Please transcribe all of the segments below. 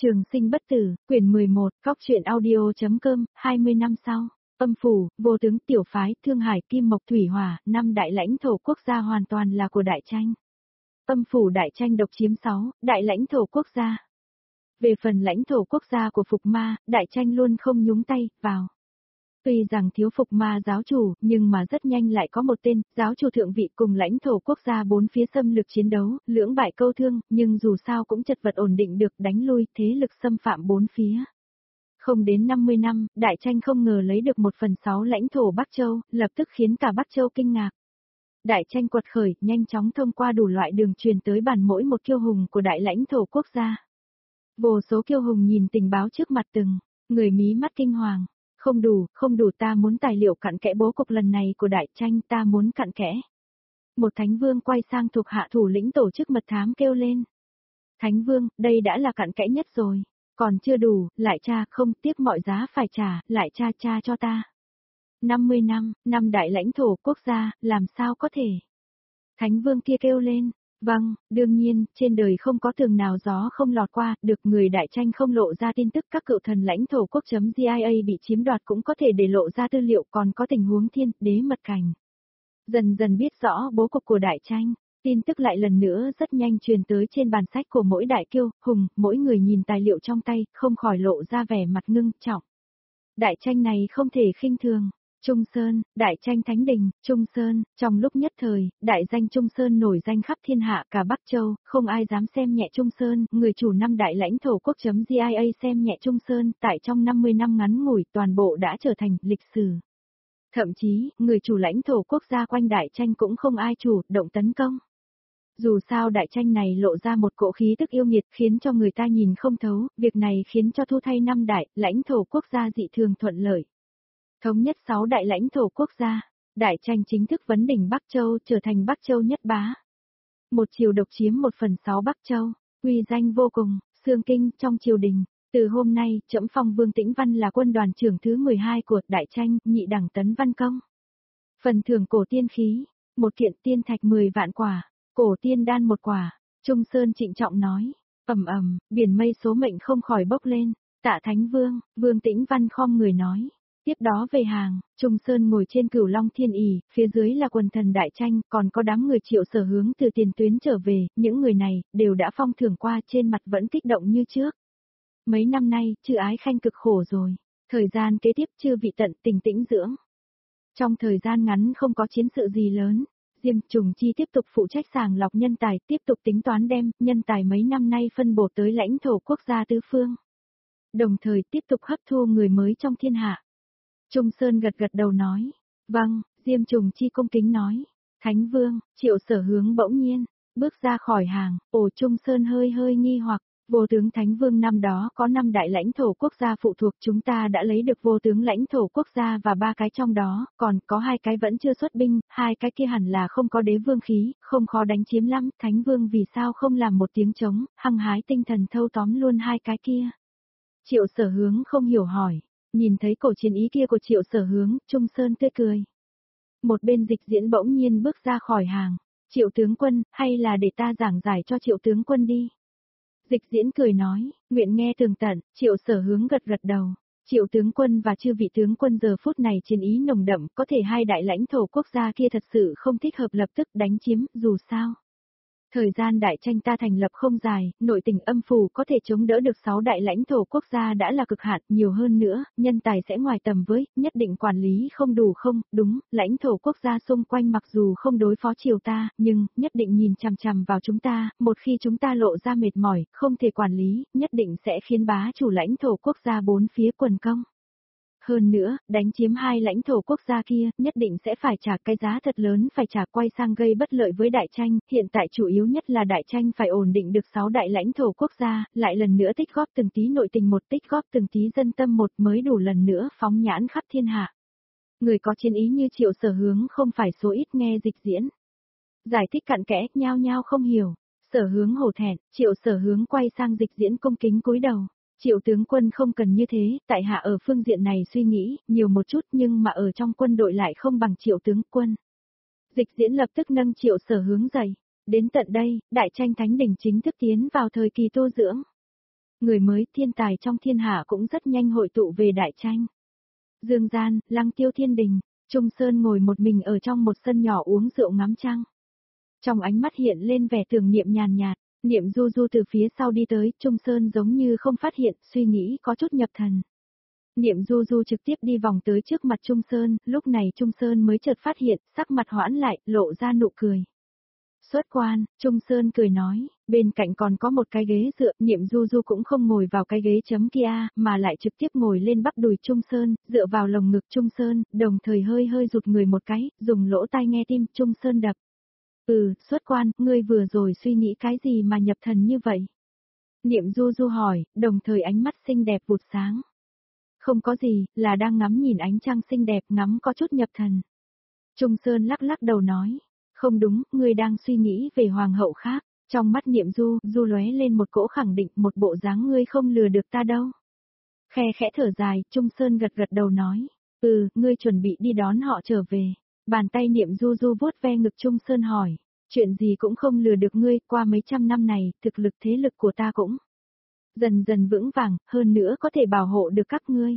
Trường sinh bất tử, quyển 11, Cóc truyện audio.com, 20 năm sau. Âm phủ, vô tướng tiểu phái, Thương Hải Kim Mộc Thủy Hỏa, 5 đại lãnh thổ quốc gia hoàn toàn là của Đại Tranh. Âm phủ Đại Tranh độc chiếm 6 đại lãnh thổ quốc gia. Về phần lãnh thổ quốc gia của Phục Ma, Đại Tranh luôn không nhúng tay vào. Tuy rằng thiếu Phục Ma giáo chủ, nhưng mà rất nhanh lại có một tên, giáo chủ thượng vị cùng lãnh thổ quốc gia bốn phía xâm lược chiến đấu, lưỡng bại câu thương, nhưng dù sao cũng chật vật ổn định được đánh lui thế lực xâm phạm bốn phía. Không đến 50 năm, Đại Tranh không ngờ lấy được 1/6 lãnh thổ Bắc Châu, lập tức khiến cả Bắc Châu kinh ngạc. Đại Tranh quật khởi, nhanh chóng thông qua đủ loại đường truyền tới bàn mỗi một kiêu hùng của đại lãnh thổ quốc gia. Vô số kiêu hùng nhìn tình báo trước mặt từng, người mí mắt kinh hoàng. Không đủ ta muốn tài liệu cặn kẽ bố cục lần này của Đại Tranh ta muốn cặn kẽ. Một thánh vương quay sang thuộc hạ thủ lĩnh tổ chức mật thám kêu lên. Thánh vương, đây đã là cặn kẽ nhất rồi. Còn chưa đủ, lại tra không tiếc mọi giá phải trả, lại tra cho ta. 50 năm, 5 đại lãnh thổ quốc gia, làm sao có thể? Thánh vương kia kêu lên. Vâng, đương nhiên, trên đời không có tường nào gió không lọt qua, được người Đại Tranh không lộ ra tin tức các cựu thần lãnh thổ quốc.GIA bị chiếm đoạt cũng có thể để lộ ra tư liệu còn có tình huống thiên, đế mật cảnh. Dần dần biết rõ bố cục của Đại Tranh, tin tức lại lần nữa rất nhanh truyền tới trên bàn sách của mỗi đại kiêu, hùng, mỗi người nhìn tài liệu trong tay, không khỏi lộ ra vẻ mặt ngưng trọng. Đại Tranh này không thể khinh thường. Trung Sơn, Đại Tranh Thánh Đình, Trung Sơn, trong lúc nhất thời, đại danh Trung Sơn nổi danh khắp thiên hạ cả Bắc Châu, không ai dám xem nhẹ Trung Sơn, người chủ 5 đại lãnh thổ quốc.GIA xem nhẹ Trung Sơn, tại trong 50 năm ngắn ngủi toàn bộ đã trở thành lịch sử. Thậm chí, người chủ lãnh thổ quốc gia quanh Đại Tranh cũng không ai chủ động tấn công. Dù sao Đại Tranh này lộ ra một cỗ khí tức yêu nghiệt khiến cho người ta nhìn không thấu, việc này khiến cho thu thay 5 đại lãnh thổ quốc gia dị thường thuận lợi. Thống nhất 6 đại lãnh thổ quốc gia, Đại Tranh chính thức vấn đỉnh Bắc Châu trở thành Bắc Châu nhất bá. Một triều độc chiếm 1/6 Bắc Châu, uy danh vô cùng, xương kinh trong triều đình. Từ hôm nay, trẫm phong Vương Tĩnh Văn là quân đoàn trưởng thứ 12 của Đại Tranh, nhị đẳng tấn văn công. Phần thưởng cổ tiên khí, một kiện tiên thạch 10 vạn quả, cổ tiên đan 1 quả. Trung Sơn trịnh trọng nói, biển mây số mệnh không khỏi bốc lên. Tạ Thánh Vương, Vương Tĩnh Văn khom người nói. Tiếp đó về hàng, Trung Sơn ngồi trên Cửu Long Thiên ỷ, phía dưới là quần thần Đại Tranh, còn có đám người Triệu Sở Hướng từ tiền tuyến trở về, những người này đều đã phong thưởng qua, trên mặt vẫn kích động như trước. Mấy năm nay, chư ái khanh cực khổ rồi, thời gian kế tiếp chư vị tận tình tĩnh dưỡng. Trong thời gian ngắn không có chiến sự gì lớn, Diêm Trùng Chi tiếp tục phụ trách sàng lọc nhân tài, tiếp tục tính toán đem nhân tài mấy năm nay phân bổ tới lãnh thổ quốc gia tứ phương. Đồng thời tiếp tục hấp thu người mới trong thiên hạ. Trung Sơn gật đầu nói. Vâng, Diêm Trùng Chi cung kính nói. Thánh Vương, Triệu Sở Hướng bỗng nhiên, bước ra khỏi hàng, Trung Sơn hơi nghi hoặc, vô tướng Thánh Vương năm đó có 5 đại lãnh thổ quốc gia phụ thuộc, chúng ta đã lấy được vô tướng lãnh thổ quốc gia và 3 cái trong đó, còn có 2 cái vẫn chưa xuất binh, 2 cái kia hẳn là không có đế vương khí, không khó đánh chiếm lắm, Thánh Vương vì sao không làm một tiếng trống, hăng hái tinh thần thâu tóm luôn 2 cái kia. Triệu Sở Hướng không hiểu hỏi. Nhìn thấy cổ chiến ý kia của Triệu Sở Hướng, Trung Sơn tươi cười. Một bên Dịch Diễn bỗng nhiên bước ra khỏi hàng. Triệu tướng quân, hay là để ta giảng giải cho Triệu tướng quân đi. Dịch Diễn cười nói, nguyện nghe tường tận. Triệu Sở Hướng gật đầu. Triệu tướng quân và chư vị tướng quân giờ phút này chiến ý nồng đậm, có thể 2 đại lãnh thổ quốc gia kia thật sự không thích hợp lập tức đánh chiếm, dù sao. Thời gian Đại Tranh ta thành lập không dài, nội tình âm phủ có thể chống đỡ được 6 đại lãnh thổ quốc gia đã là cực hạn, nhiều hơn nữa, nhân tài sẽ ngoài tầm với, nhất định quản lý không đủ không, đúng, lãnh thổ quốc gia xung quanh mặc dù không đối phó triều ta, nhưng, nhất định nhìn chằm chằm vào chúng ta, một khi chúng ta lộ ra mệt mỏi, không thể quản lý, nhất định sẽ khiến bá chủ lãnh thổ quốc gia bốn phía quần công. Hơn nữa, đánh chiếm 2 lãnh thổ quốc gia kia, nhất định sẽ phải trả cái giá thật lớn, phải trả quay sang gây bất lợi với Đại Tranh, hiện tại chủ yếu nhất là Đại Tranh phải ổn định được 6 đại lãnh thổ quốc gia, lại lần nữa tích góp từng tí nội tình một, tích góp từng tí dân tâm một mới đủ lần nữa phóng nhãn khắp thiên hạ. Người có chiến ý như Triệu Sở Hướng không phải số ít, nghe Dịch Diễn giải thích cặn kẽ, nhao không hiểu. Sở Hướng hổ thẹn, Triệu Sở Hướng quay sang Dịch Diễn cung kính cúi đầu. Triệu tướng quân không cần như thế, tại hạ ở phương diện này suy nghĩ, nhiều một chút nhưng mà ở trong quân đội lại không bằng Triệu tướng quân. Dịch Diễn lập tức nâng Triệu Sở Hướng dậy. Đến tận đây, Đại Tranh Thánh Đình chính thức tiến vào thời kỳ tu dưỡng. Người mới thiên tài trong thiên hạ cũng rất nhanh hội tụ về đại tranh. Dương gian, Lăng Tiêu Thiên Đình, Trung Sơn ngồi một mình ở trong một sân nhỏ uống rượu ngắm trăng. Trong ánh mắt hiện lên vẻ tưởng niệm nhàn nhạt, Niệm Du Du từ phía sau đi tới, Trung Sơn giống như không phát hiện, suy nghĩ có chút nhập thần. Niệm Du Du trực tiếp đi vòng tới trước mặt Trung Sơn, lúc này Trung Sơn mới chợt phát hiện, sắc mặt hoãn lại, lộ ra nụ cười. Xuất quan, Trung Sơn cười nói, bên cạnh còn có một cái ghế dựa, Niệm Du Du cũng không ngồi vào cái ghế chấm kia, mà lại trực tiếp ngồi lên bắp đùi Trung Sơn, dựa vào lồng ngực Trung Sơn, đồng thời hơi hơi rụt người một cái, dùng lỗ tai nghe tim Trung Sơn đập. Xuất quan, ngươi vừa rồi suy nghĩ cái gì mà nhập thần như vậy? Niệm Du Du hỏi, đồng thời ánh mắt xinh đẹp vụt sáng. Không có gì, là đang ngắm nhìn ánh trăng xinh đẹp, ngắm có chút nhập thần. Trung Sơn lắc lắc đầu nói, không đúng, ngươi đang suy nghĩ về hoàng hậu khác. Trong mắt Niệm Du Du lóe lên một cỗ khẳng định, một bộ dáng ngươi không lừa được ta đâu. Khe khẽ thở dài, Trung Sơn gật gật đầu nói, ngươi chuẩn bị đi đón họ trở về. Bàn tay Niệm Du Du vuốt ve ngực Trung Sơn hỏi, chuyện gì cũng không lừa được ngươi, qua mấy trăm năm này, thực lực thế lực của ta cũng dần dần vững vàng, hơn nữa có thể bảo hộ được các ngươi.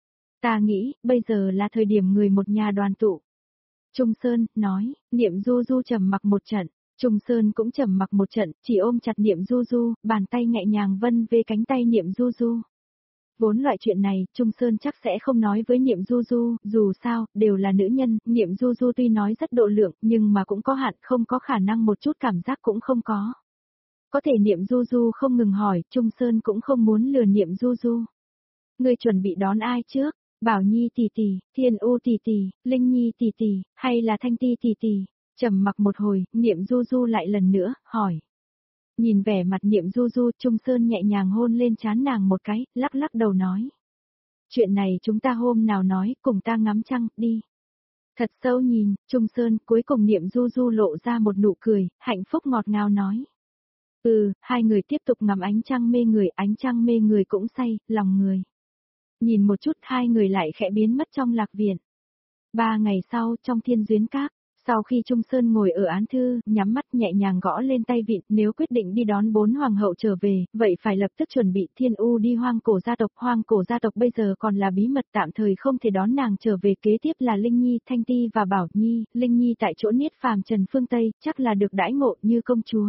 Ta nghĩ, bây giờ là thời điểm người một nhà đoàn tụ. Trung Sơn, nói, Niệm Du Du trầm mặc một trận, Trung Sơn cũng trầm mặc một trận, chỉ ôm chặt Niệm Du Du, bàn tay nhẹ nhàng vân về cánh tay Niệm Du Du. Vốn loại chuyện này, Trung Sơn chắc sẽ không nói với Niệm Du Du, dù sao, đều là nữ nhân, Niệm Du Du tuy nói rất độ lượng, nhưng mà cũng có hạn, không có khả năng một chút cảm giác cũng không có. Có thể Niệm Du Du không ngừng hỏi, Trung Sơn cũng không muốn lừa Niệm Du Du. Ngươi chuẩn bị đón ai trước? Bảo Nhi tỷ tỷ, Thiên U tỷ tỷ, Linh Nhi tỷ tỷ, hay là Thanh Ti tỷ tỷ? Trầm mặc một hồi, Niệm Du Du lại lần nữa, hỏi. Nhìn vẻ mặt Niệm Du Du, Trung Sơn nhẹ nhàng hôn lên trán nàng một cái, lắc lắc đầu nói. Chuyện này chúng ta hôm nào nói, cùng ta ngắm trăng, đi. Thật sâu nhìn, Trung Sơn, cuối cùng Niệm Du Du lộ ra một nụ cười, hạnh phúc ngọt ngào nói. Hai người tiếp tục ngắm ánh trăng mê người cũng say, lòng người. Nhìn một chút hai người lại khẽ biến mất trong lạc viện. 3 ngày sau, trong Thiên Duyến Các, sau khi Trung Sơn ngồi ở án thư, nhắm mắt nhẹ nhàng gõ lên tay vịn, nếu quyết định đi đón 4 hoàng hậu trở về, vậy phải lập tức chuẩn bị Thiên U đi hoang cổ gia tộc bây giờ còn là bí mật tạm thời không thể đón nàng trở về, kế tiếp là Linh Nhi, Thanh Ti và Bảo Nhi, Linh Nhi tại chỗ niết phàm Trần Phương Tây, chắc là được đãi ngộ như công chúa.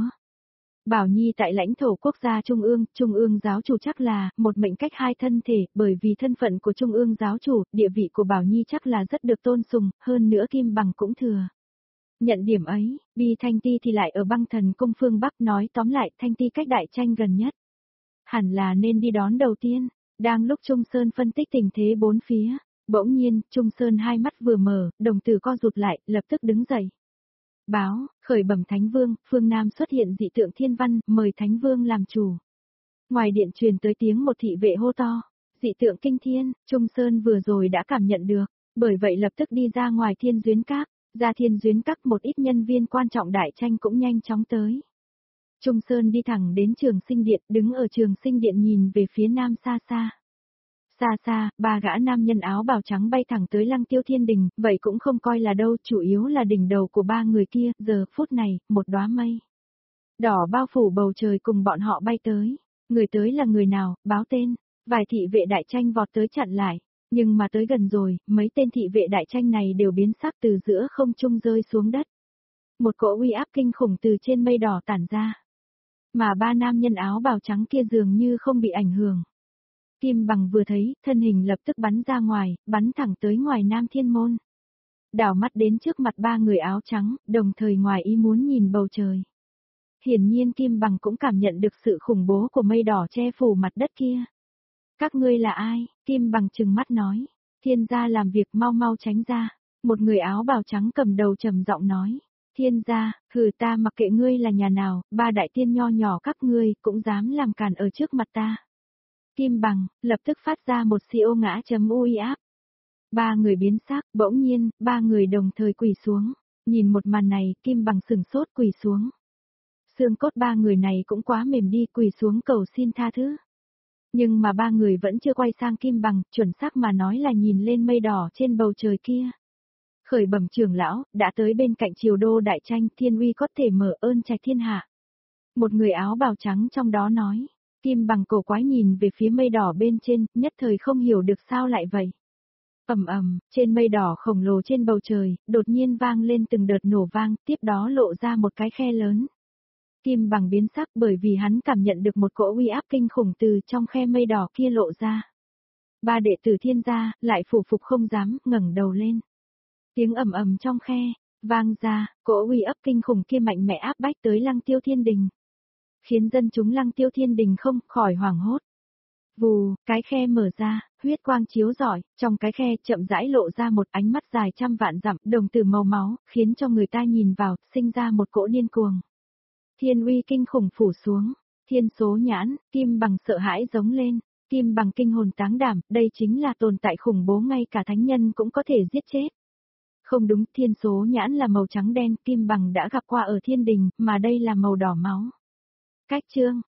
Bảo Nhi tại lãnh thổ quốc gia Trung ương giáo chủ chắc là một mệnh cách hai thân thể, bởi vì thân phận của Trung ương giáo chủ, địa vị của Bảo Nhi chắc là rất được tôn sùng, hơn nữa Kim Bằng cũng thừa. Nhận điểm ấy, Bi Thanh Ti thì lại ở Băng Thần cung phương Bắc, nói tóm lại Thanh Ti cách đại tranh gần nhất. Hẳn là nên đi đón đầu tiên, đang lúc Trung Sơn phân tích tình thế bốn phía, bỗng nhiên, Trung Sơn hai mắt vừa mở, đồng tử co rụt lại, lập tức đứng dậy. Báo, khởi bẩm Thánh Vương, phương Nam xuất hiện dị tượng thiên văn, mời Thánh Vương làm chủ. Ngoài điện truyền tới tiếng một thị vệ hô to, dị tượng kinh thiên, Trung Sơn vừa rồi đã cảm nhận được, bởi vậy lập tức đi ra ngoài Thiên Duyến Các, ra Thiên Duyến Các một ít nhân viên quan trọng đại tranh cũng nhanh chóng tới. Trung Sơn đi thẳng đến Trường Sinh Điện, đứng ở Trường Sinh Điện nhìn về phía nam xa xa. Xa xa, 3 gã nam nhân áo bào trắng bay thẳng tới Lăng Tiêu Thiên Đình, vậy cũng không coi là đâu, chủ yếu là đỉnh đầu của 3 người kia, giờ phút này, một đóa mây đỏ bao phủ bầu trời cùng bọn họ bay tới. Người tới là người nào, báo tên, vài thị vệ đại tranh vọt tới chặn lại, nhưng mà tới gần rồi, mấy tên thị vệ đại tranh này đều biến sắc từ giữa không trung rơi xuống đất. Một cỗ uy áp kinh khủng từ trên mây đỏ tản ra. Mà 3 nam nhân áo bào trắng kia dường như không bị ảnh hưởng. Kim Bằng vừa thấy, thân hình lập tức bắn ra ngoài, bắn thẳng tới ngoài Nam Thiên Môn. Đảo mắt đến trước mặt 3 người áo trắng, đồng thời ngoài ý muốn nhìn bầu trời. Hiển nhiên Kim Bằng cũng cảm nhận được sự khủng bố của mây đỏ che phủ mặt đất kia. Các ngươi là ai? Kim Bằng trừng mắt nói. Thiên gia làm việc, mau mau tránh ra. Một người áo bào trắng cầm đầu trầm giọng nói. Thiên gia, ta mặc kệ ngươi là nhà nào, 3 đại tiên nho nhỏ các ngươi cũng dám làm cản ở trước mặt ta. Kim Bằng, lập tức phát ra một siêu ngã chấm uy áp. 3 người biến sắc, bỗng nhiên, 3 người đồng thời quỳ xuống. Nhìn một màn này, Kim Bằng sừng sốt quỳ xuống. Xương cốt 3 người này cũng quá mềm đi, quỳ xuống cầu xin tha thứ. Nhưng mà 3 người vẫn chưa quay sang Kim Bằng, chuẩn xác mà nói là nhìn lên mây đỏ trên bầu trời kia. Khởi bẩm trưởng lão, đã tới bên cạnh triều đô đại tranh, thiên uy có thể mở ơn trạch thiên hạ. Một người áo bào trắng trong đó nói. Kim Bằng cổ quái nhìn về phía mây đỏ bên trên, nhất thời không hiểu được sao lại vậy. Ầm ầm, trên mây đỏ khổng lồ trên bầu trời, đột nhiên vang lên từng đợt nổ vang, tiếp đó lộ ra một cái khe lớn. Kim Bằng biến sắc bởi vì hắn cảm nhận được một cỗ uy áp kinh khủng từ trong khe mây đỏ kia lộ ra. Ba đệ tử Thiên gia lại phủ phục không dám ngẩng đầu lên. Tiếng ầm ầm trong khe vang ra, cỗ uy áp kinh khủng kia mạnh mẽ áp bách tới Lăng Tiêu Thiên Đình, khiến dân chúng Lăng Tiêu Thiên Đình không khỏi hoảng hốt. Vù, cái khe mở ra, huyết quang chiếu rọi, trong cái khe chậm rãi lộ ra một ánh mắt dài trăm vạn dặm, đồng tử màu máu, khiến cho người ta nhìn vào, sinh ra một cỗ điên cuồng. Thiên uy kinh khủng phủ xuống, thiên số nhãn, Kim Bằng sợ hãi giống lên, Kim Bằng kinh hồn táng đảm, đây chính là tồn tại khủng bố ngay cả thánh nhân cũng có thể giết chết. Không đúng, thiên số nhãn là màu trắng đen, Kim Bằng đã gặp qua ở thiên đình, mà đây là màu đỏ máu. Cách chương